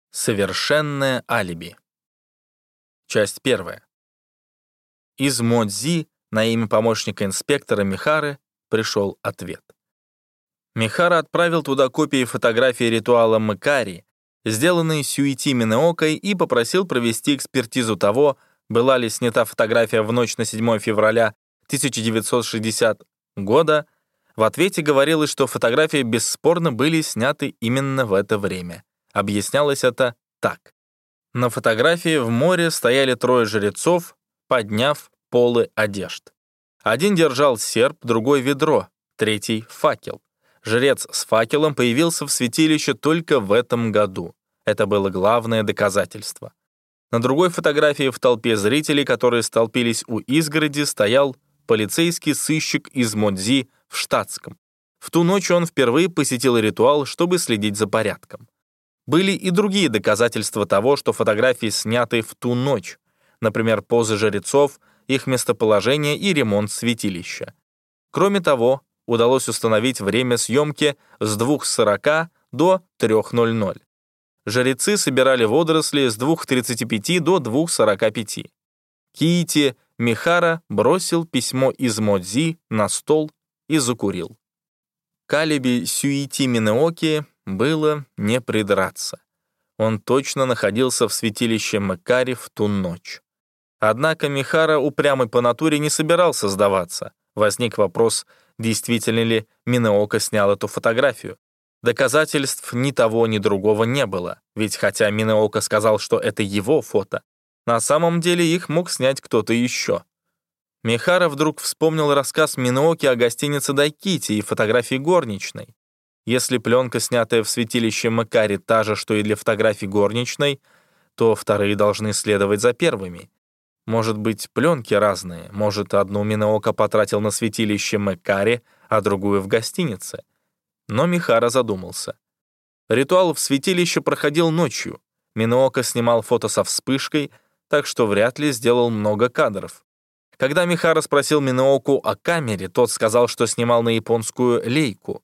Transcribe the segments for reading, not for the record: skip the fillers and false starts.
Совершенное алиби. Часть 1. Из Модзи на имя помощника инспектора Михары пришел ответ. Михара отправил туда копии фотографии ритуала Мэкари, сделанные Сюити Минеокой, и попросил провести экспертизу того, была ли снята фотография в ночь на 7 февраля 1960 года. В ответе говорилось, что фотографии бесспорно были сняты именно в это время. Объяснялось это так. На фотографии в море стояли 3 жрецов, подняв полы одежд. Один держал серп, другой — ведро, третий — факел. Жрец с факелом появился в святилище только в этом году. Это было главное доказательство. На другой фотографии в толпе зрителей, которые столпились у изгороди, стоял полицейский сыщик из Модзи в штатском. В ту ночь он впервые посетил ритуал, чтобы следить за порядком. Были и другие доказательства того, что фотографии сняты в ту ночь, например, позы жрецов, их местоположение и ремонт святилища. Кроме того, удалось установить время съемки с 2:40 до 3:00. Жрецы собирали водоросли с 2:35 до 2:45. Киити Михара бросил письмо из Модзи на стол и закурил. К алиби Сюити Минеоки было не придраться. Он точно находился в святилище Мэкари в ту ночь. Однако Михара, упрямый по натуре, не собирался сдаваться. Возник вопрос, действительно ли Минеока снял эту фотографию. Доказательств ни того, ни другого не было, ведь хотя Минеока сказал, что это его фото, на самом деле их мог снять кто-то еще. Михара вдруг вспомнил рассказ Минеоки о гостинице Дайкити и фотографии горничной. Если пленка, снятая в святилище Мэкари, та же, что и для фотографий горничной, то вторые должны следовать за первыми. Может быть, пленки разные, может, одну Минеока потратил на святилище Мэкари, а другую в гостинице. Но Михара задумался. Ритуал в святилище проходил ночью. Минеока снимал фото со вспышкой, так что вряд ли сделал много кадров. Когда Михара спросил Минеоку о камере, тот сказал, что снимал на японскую лейку,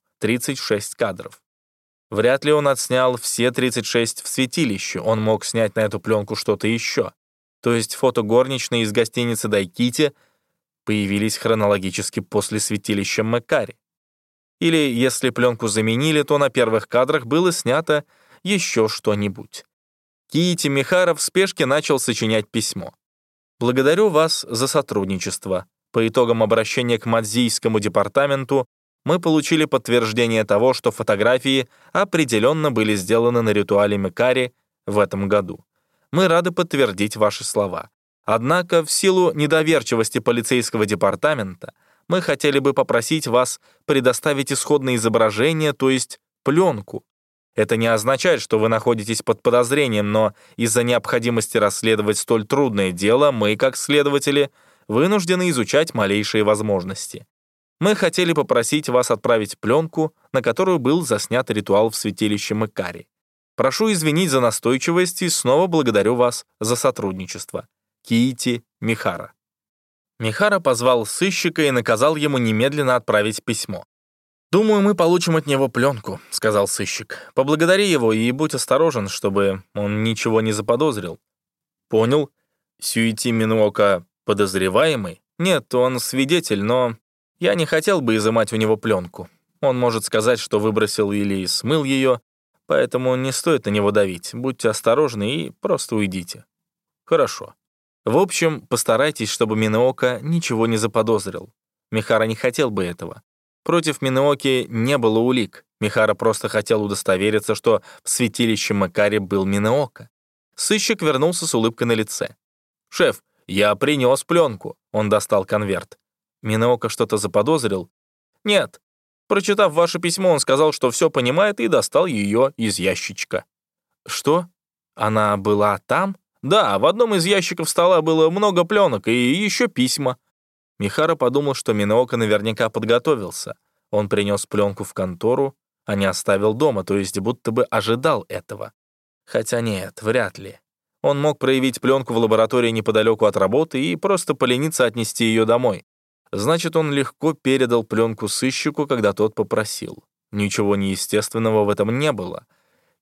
36 кадров. Вряд ли он отснял все 36 в святилище, он мог снять на эту пленку что-то еще. То есть фото горничной из гостиницы Дайкити появились хронологически после святилища Мэкари. Или, если пленку заменили, то на первых кадрах было снято еще что-нибудь. Киити Михара в спешке начал сочинять письмо. «Благодарю вас за сотрудничество. По итогам обращения к Мадзийскому департаменту мы получили подтверждение того, что фотографии определенно были сделаны на ритуале Мэкари в этом году. Мы рады подтвердить ваши слова. Однако, в силу недоверчивости полицейского департамента, мы хотели бы попросить вас предоставить исходное изображение, то есть пленку. Это не означает, что вы находитесь под подозрением, но из-за необходимости расследовать столь трудное дело мы, как следователи, вынуждены изучать малейшие возможности. Мы хотели попросить вас отправить пленку, на которую был заснят ритуал в святилище Мэкари. Прошу извинить за настойчивость и снова благодарю вас за сотрудничество. Киити Михара». Михара позвал сыщика и наказал ему немедленно отправить письмо. «Думаю, мы получим от него пленку», — сказал сыщик. «Поблагодари его и будь осторожен, чтобы он ничего не заподозрил». «Понял. Сюити Минеока подозреваемый? Нет, он свидетель, но я не хотел бы изымать у него пленку. Он может сказать, что выбросил или смыл ее, поэтому не стоит на него давить. Будьте осторожны и просто уйдите». «Хорошо. В общем, постарайтесь, чтобы Минеока ничего не заподозрил. Михара не хотел бы этого. Против Минеоки не было улик. Михара просто хотел удостовериться, что в святилище Мэкари был Минеока». Сыщик вернулся с улыбкой на лице. «Шеф, я принес пленку». Он достал конверт. Минеока что-то заподозрил? «Нет. Прочитав ваше письмо, он сказал, что все понимает, и достал ее из ящичка». «Что? Она была там?» «Да, в одном из ящиков стола было много пленок и еще письма». Михара подумал, что Минеока наверняка подготовился. Он принес пленку в контору, а не оставил дома, то есть будто бы ожидал этого. Хотя нет, вряд ли. Он мог проявить пленку в лаборатории неподалеку от работы и просто полениться отнести ее домой. Значит, он легко передал пленку сыщику, когда тот попросил. Ничего неестественного в этом не было.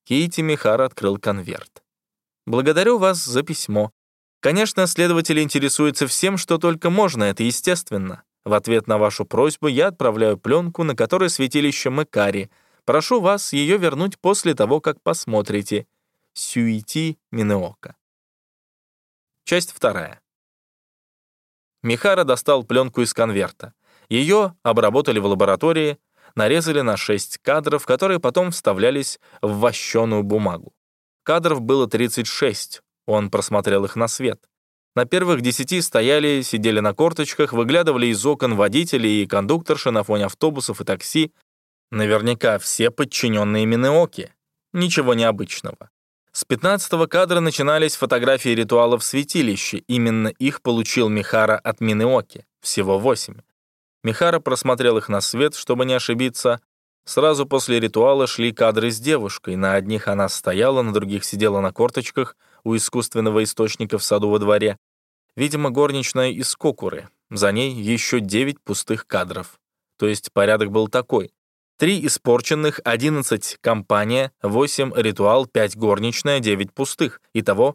Киити Михара открыл конверт. «Благодарю вас за письмо. Конечно, следователи интересуются всем, что только можно, это естественно. В ответ на вашу просьбу я отправляю пленку, на которой святилище Мэкари. Прошу вас ее вернуть после того, как посмотрите. Сюити Минеока». Часть 2. Михара достал пленку из конверта. Ее обработали в лаборатории, нарезали на 6 кадров, которые потом вставлялись в вощеную бумагу. Кадров было 36, он просмотрел их на свет. На первых 10 стояли, сидели на корточках, выглядывали из окон водители и кондукторши на фоне автобусов и такси. Наверняка все подчиненные Минеоки. Ничего необычного. С 15-го кадра начинались фотографии ритуалов в святилище. Именно их получил Михара от Минеоки. Всего 8. Михара просмотрел их на свет, чтобы не ошибиться. Сразу после ритуала шли кадры с девушкой. На одних она стояла, на других сидела на корточках у искусственного источника в саду во дворе. Видимо, горничная из Кокуры. За ней еще 9 пустых кадров. То есть порядок был такой. 3 испорченных, 11 компания, 8 ритуал, 5 горничная, 9 пустых. Итого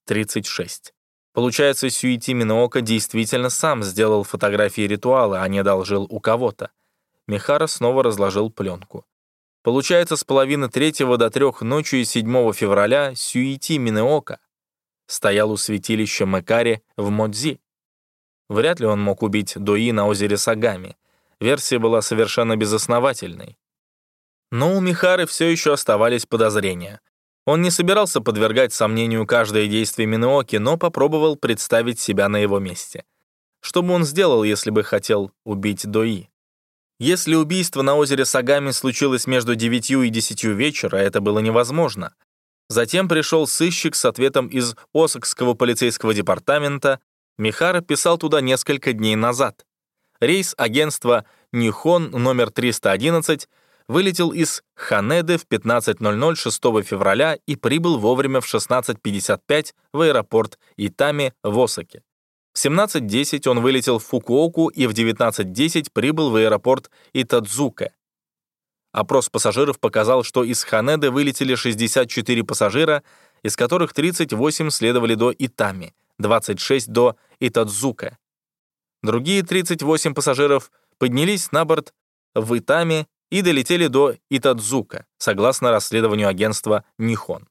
36. Получается, Сюити Минеока действительно сам сделал фотографии ритуала, а не одолжил у кого-то. Михара снова разложил пленку. Получается, с половины 3 до 3 ночи 7 февраля Сюити Минеока стоял у святилища Мэкари в Модзи. Вряд ли он мог убить Дои на озере Сагами. Версия была совершенно безосновательной. Но у Михары все еще оставались подозрения. Он не собирался подвергать сомнению каждое действие Минеоки, но попробовал представить себя на его месте. Что бы он сделал, если бы хотел убить Дои? Если убийство на озере Сагами случилось между 9 и 10 вечера, это было невозможно. Затем пришел сыщик с ответом из Осакского полицейского департамента. Михара писал туда несколько дней назад. Рейс агентства «Нихон» номер 311 вылетел из Ханеды в 15:00 6 февраля и прибыл вовремя в 16:55 в аэропорт Итами в Осаке. В 17:10 он вылетел в Фукуоку и в 19:10 прибыл в аэропорт Итадзука. Опрос пассажиров показал, что из Ханеды вылетели 64 пассажира, из которых 38 следовали до Итами, 26 до Итадзука. Другие 38 пассажиров поднялись на борт в Итами и долетели до Итадзука, согласно расследованию агентства «Нихон».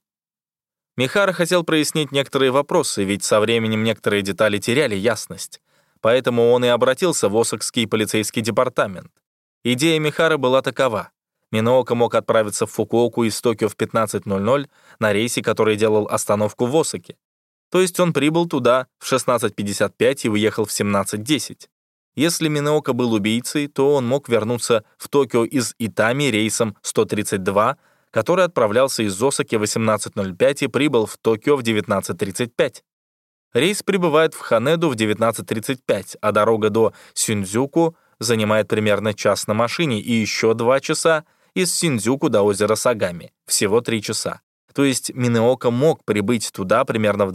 Михара хотел прояснить некоторые вопросы, ведь со временем некоторые детали теряли ясность. Поэтому он и обратился в Осакский полицейский департамент. Идея Михары была такова. Минеока мог отправиться в Фукуоку из Токио в 15:00 на рейсе, который делал остановку в Осаке. То есть он прибыл туда в 16:55 и уехал в 17:10. Если Минеока был убийцей, то он мог вернуться в Токио из Итами рейсом 132, который отправлялся из Осаки в 18:05 и прибыл в Токио в 19:35. Рейс прибывает в Ханеду в 19:35, а дорога до Синдзюку занимает примерно час на машине и еще 2 часа из Синдзюку до озера Сагами, всего 3 часа. То есть Минеока мог прибыть туда примерно в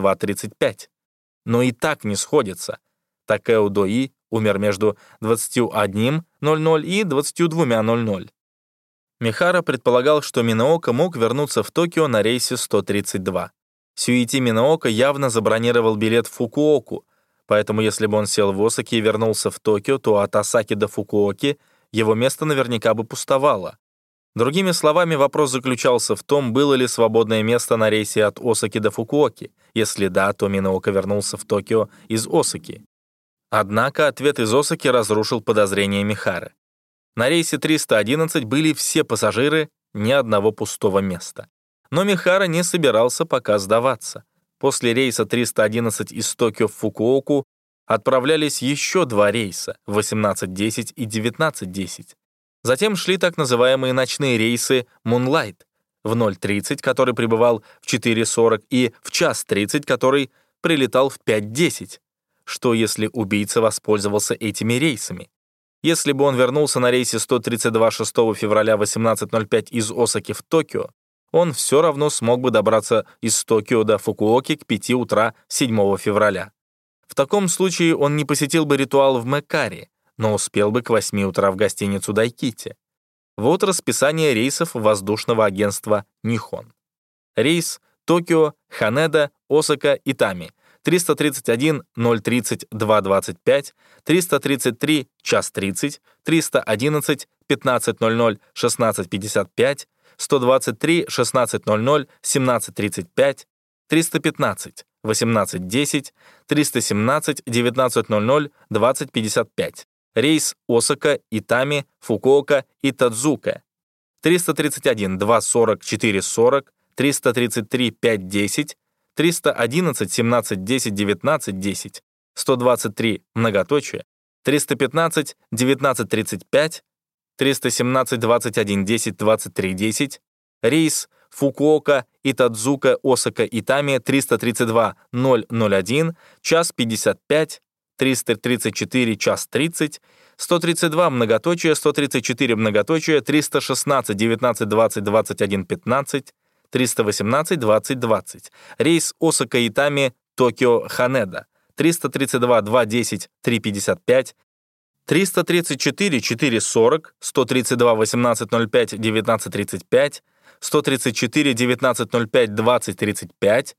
22:35. Но и так не сходится. Такео Дои умер между 21:00 и 22:00. Михара предполагал, что Минеока мог вернуться в Токио на рейсе 132. Сюити Минеока явно забронировал билет в Фукуоку, поэтому если бы он сел в Осаке и вернулся в Токио, то от Осаки до Фукуоки его место наверняка бы пустовало. Другими словами, вопрос заключался в том, было ли свободное место на рейсе от Осаки до Фукуоки. Если да, то Минеока вернулся в Токио из Осаки. Однако ответ из Осаки разрушил подозрения Михары. На рейсе 311 были все пассажиры, ни одного пустого места. Но Михара не собирался пока сдаваться. После рейса 311 из Токио в Фукуоку отправлялись еще 2 рейса, 18:10 и 19:10. Затем шли так называемые ночные рейсы Moonlight в 0:30, который прибывал в 4:40, и в 1:30, который прилетал в 5:10. Что, если убийца воспользовался этими рейсами? Если бы он вернулся на рейсе 132 6 февраля 18:05 из Осаки в Токио, он все равно смог бы добраться из Токио до Фукуоки к 5 утра 7 февраля. В таком случае он не посетил бы ритуал в Мэкари, но успел бы к 8 утра в гостиницу Дайкити. Вот расписание рейсов воздушного агентства «Нихон». Рейс Токио, Ханеда, Осака, Итами. 331 030 225, 333 час 30, 311 15:00 16:55, 123 16:00 17:35, 315 18:10, 317 19:00 20:55. Рейс Осака, Итами, Фукуока и Тадзука. 331 2:40 4:40, 333 5:10, 311 17:10 19:10, 123 многоточие, 315 19:35, 317 21:10 23:10, рейс Фукуока и Тадзука, Осака, Итами 332 001, час 55, 334 час 30, 132 многоточие, 134 многоточие, 316 19 20 21 15, 318 20 20. Рейс Осака, Итами, Токио, Ханеда. 332 2:10 3:55, 334 4:40, 132 18:05 19:35, 134 19:05 20:35,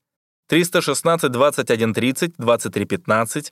316 21:30 23:15,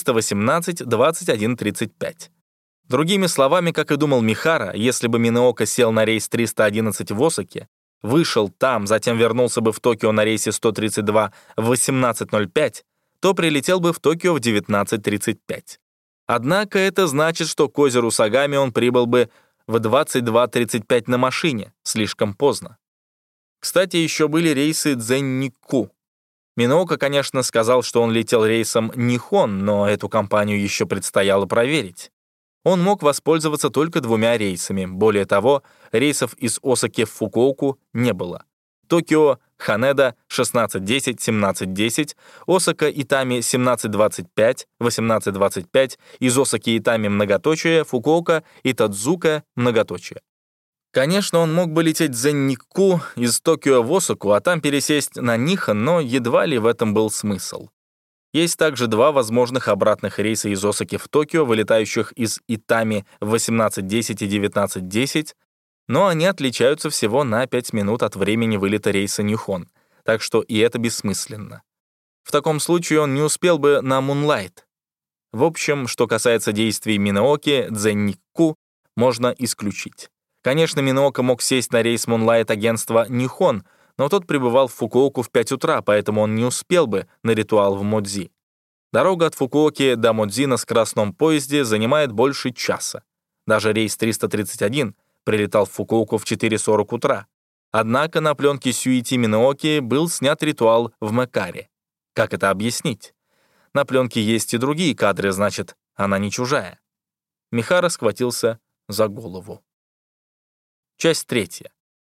318 21:35. Другими словами, как и думал Михара, если бы Минеока сел на рейс 311 в Осаке, вышел там, затем вернулся бы в Токио на рейсе 132 в 18:05, то прилетел бы в Токио в 19:35. Однако это значит, что к озеру Сагами он прибыл бы в 22:35 на машине, слишком поздно. Кстати, еще были рейсы Дзенникку. Минеока, конечно, сказал, что он летел рейсом Нихон, но эту компанию еще предстояло проверить. Он мог воспользоваться только 2 рейсами. Более того, рейсов из Осаки в Фукуоку не было. Токио, Ханеда 16:10, 17:10, Осака, Итами 17:25, 18:25, из Осаки, Итами многоточие, Фукуока и Тадзука многоточие. Конечно, он мог бы лететь Дзенникку из Токио в Осаку, а там пересесть на Нихон, но едва ли в этом был смысл. Есть также 2 возможных обратных рейса из Осаки в Токио, вылетающих из Итами в 18:10 и 19:10, но они отличаются всего на 5 минут от времени вылета рейса Нихон, так что и это бессмысленно. В таком случае он не успел бы на Мунлайт. В общем, что касается действий Минеоки, Дзенникку можно исключить. Конечно, Минеока мог сесть на рейс Мунлайт агентства Нихон, но тот прибывал в Фукуоку в 5 утра, поэтому он не успел бы на ритуал в Модзи. Дорога от Фукуоки до Модзи на скоростном поезде занимает больше часа. Даже рейс 331 прилетал в Фукуоку в 4:40 утра. Однако на пленке Сюити Минеоки был снят ритуал в Мэкаре. Как это объяснить? На пленке есть и другие кадры, значит, она не чужая. Михара схватился за голову. Часть 3.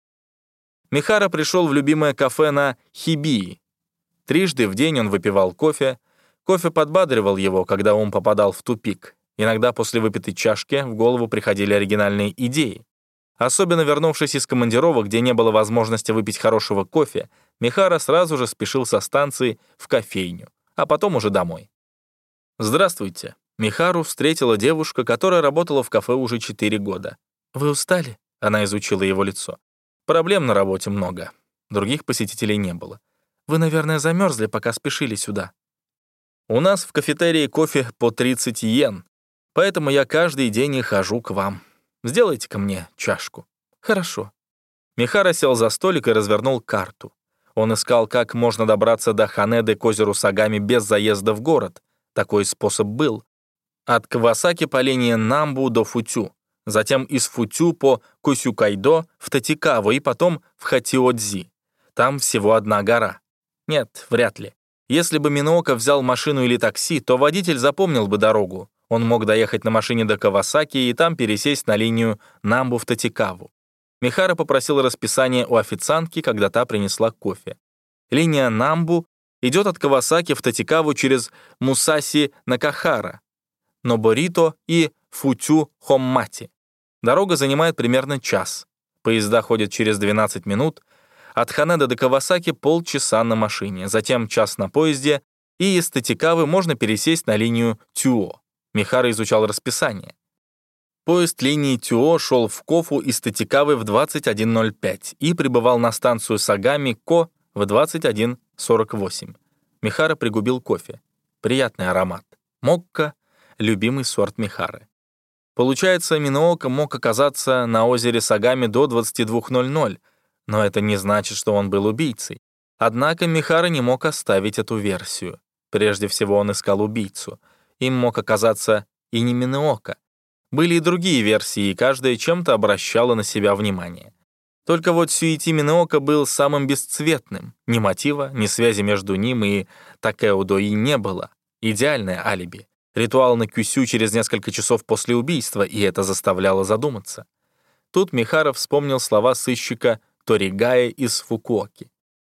Михара пришел в любимое кафе на Хибии. 3 в день он выпивал кофе. Кофе подбадривал его, когда он попадал в тупик. Иногда после выпитой чашки в голову приходили оригинальные идеи. Особенно вернувшись из командировок, где не было возможности выпить хорошего кофе, Михара сразу же спешил со станции в кофейню, а потом уже домой. «Здравствуйте». Михару встретила девушка, которая работала в кафе уже 4 года. «Вы устали?» — она изучила его лицо. «Проблем на работе много. Других посетителей не было. Вы, наверное, замерзли, пока спешили сюда». «У нас в кафетерии кофе по 30 йен, поэтому я каждый день и хожу к вам. Сделайте-ка мне чашку». «Хорошо». Михара сел за столик и развернул карту. Он искал, как можно добраться до Ханеды к озеру Сагами без заезда в город. Такой способ был. От Кавасаки по линии Намбу до Футю, затем из Футю по Косюкайдо в Татикаву и потом в Хатиодзи. Там всего 1 гора. Нет, вряд ли. Если бы Минеока взял машину или такси, то водитель запомнил бы дорогу. Он мог доехать на машине до Кавасаки и там пересесть на линию Намбу в Татикаву. Михара попросил расписание у официантки, когда та принесла кофе. Линия Намбу идет от Кавасаки в Татикаву через Мусаси-Накахара, Ноборито и Футю-Хоммати. Дорога занимает примерно час. Поезда ходят через 12 минут. От Ханеды до Кавасаки полчаса на машине, затем час на поезде, и из Татикавы можно пересесть на линию Тюо. Михара изучал расписание. Поезд линии Тюо шел в Кофу из Татикавы в 21:05 и прибывал на станцию Сагами-Ко в 21:48. Михара пригубил кофе. Приятный аромат. Мокка — любимый сорт Михары. Получается, Миноока мог оказаться на озере Сагами до 22:00, но это не значит, что он был убийцей. Однако Михара не мог оставить эту версию. Прежде всего он искал убийцу. Им мог оказаться и не Миноока. Были и другие версии, и каждая чем-то обращала на себя внимание. Только вот Сюити Миноока был самым бесцветным. Ни мотива, ни связи между ним и Такео Дои не было. Идеальное алиби. Ритуал на Кюсю через несколько часов после убийства, и это заставляло задуматься. Тут Михара вспомнил слова сыщика Торигая из Фукуоки.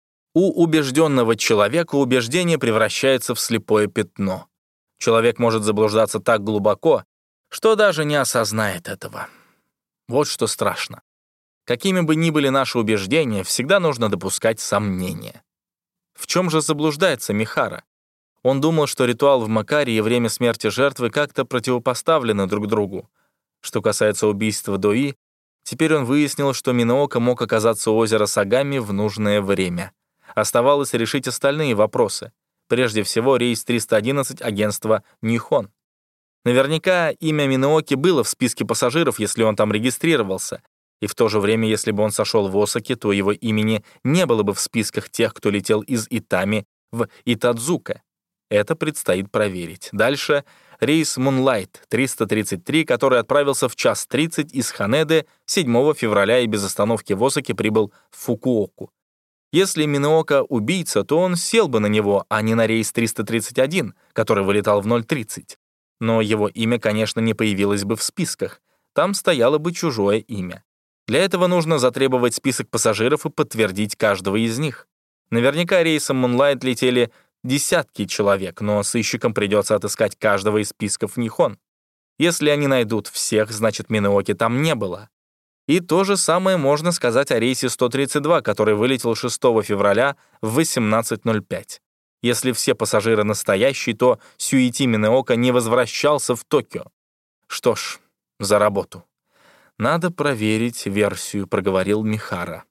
У убежденного человека убеждение превращается в слепое пятно. Человек может заблуждаться так глубоко, что даже не осознает этого. Вот что страшно. Какими бы ни были наши убеждения, всегда нужно допускать сомнения. В чем же заблуждается Михара? Он думал, что ритуал в Макаре и время смерти жертвы как-то противопоставлены друг другу. Что касается убийства Дои, теперь он выяснил, что Миноока мог оказаться у озера Сагами в нужное время. Оставалось решить остальные вопросы. Прежде всего, рейс 311 агентства «Нихон». Наверняка имя Минооки было в списке пассажиров, если он там регистрировался. И в то же время, если бы он сошел в Осаке, то его имени не было бы в списках тех, кто летел из Итами в Итадзука. Это предстоит проверить. Дальше рейс Moonlight 333, который отправился в 1:30 из Ханеды 7 февраля и без остановки в Осаке прибыл в Фукуоку. Если Миноока убийца, то он сел бы на него, а не на рейс 331, который вылетал в 0:30. Но его имя, конечно, не появилось бы в списках. Там стояло бы чужое имя. Для этого нужно затребовать список пассажиров и подтвердить каждого из них. Наверняка рейсом Moonlight летели десятки человек, но сыщикам придется отыскать каждого из списков Нихон. Если они найдут всех, значит, Минооки там не было. И то же самое можно сказать о рейсе 132, который вылетел 6 февраля в 18:05. Если все пассажиры настоящие, то Сюити Миноока не возвращался в Токио. Что ж, за работу. «Надо проверить версию», — проговорил Михара.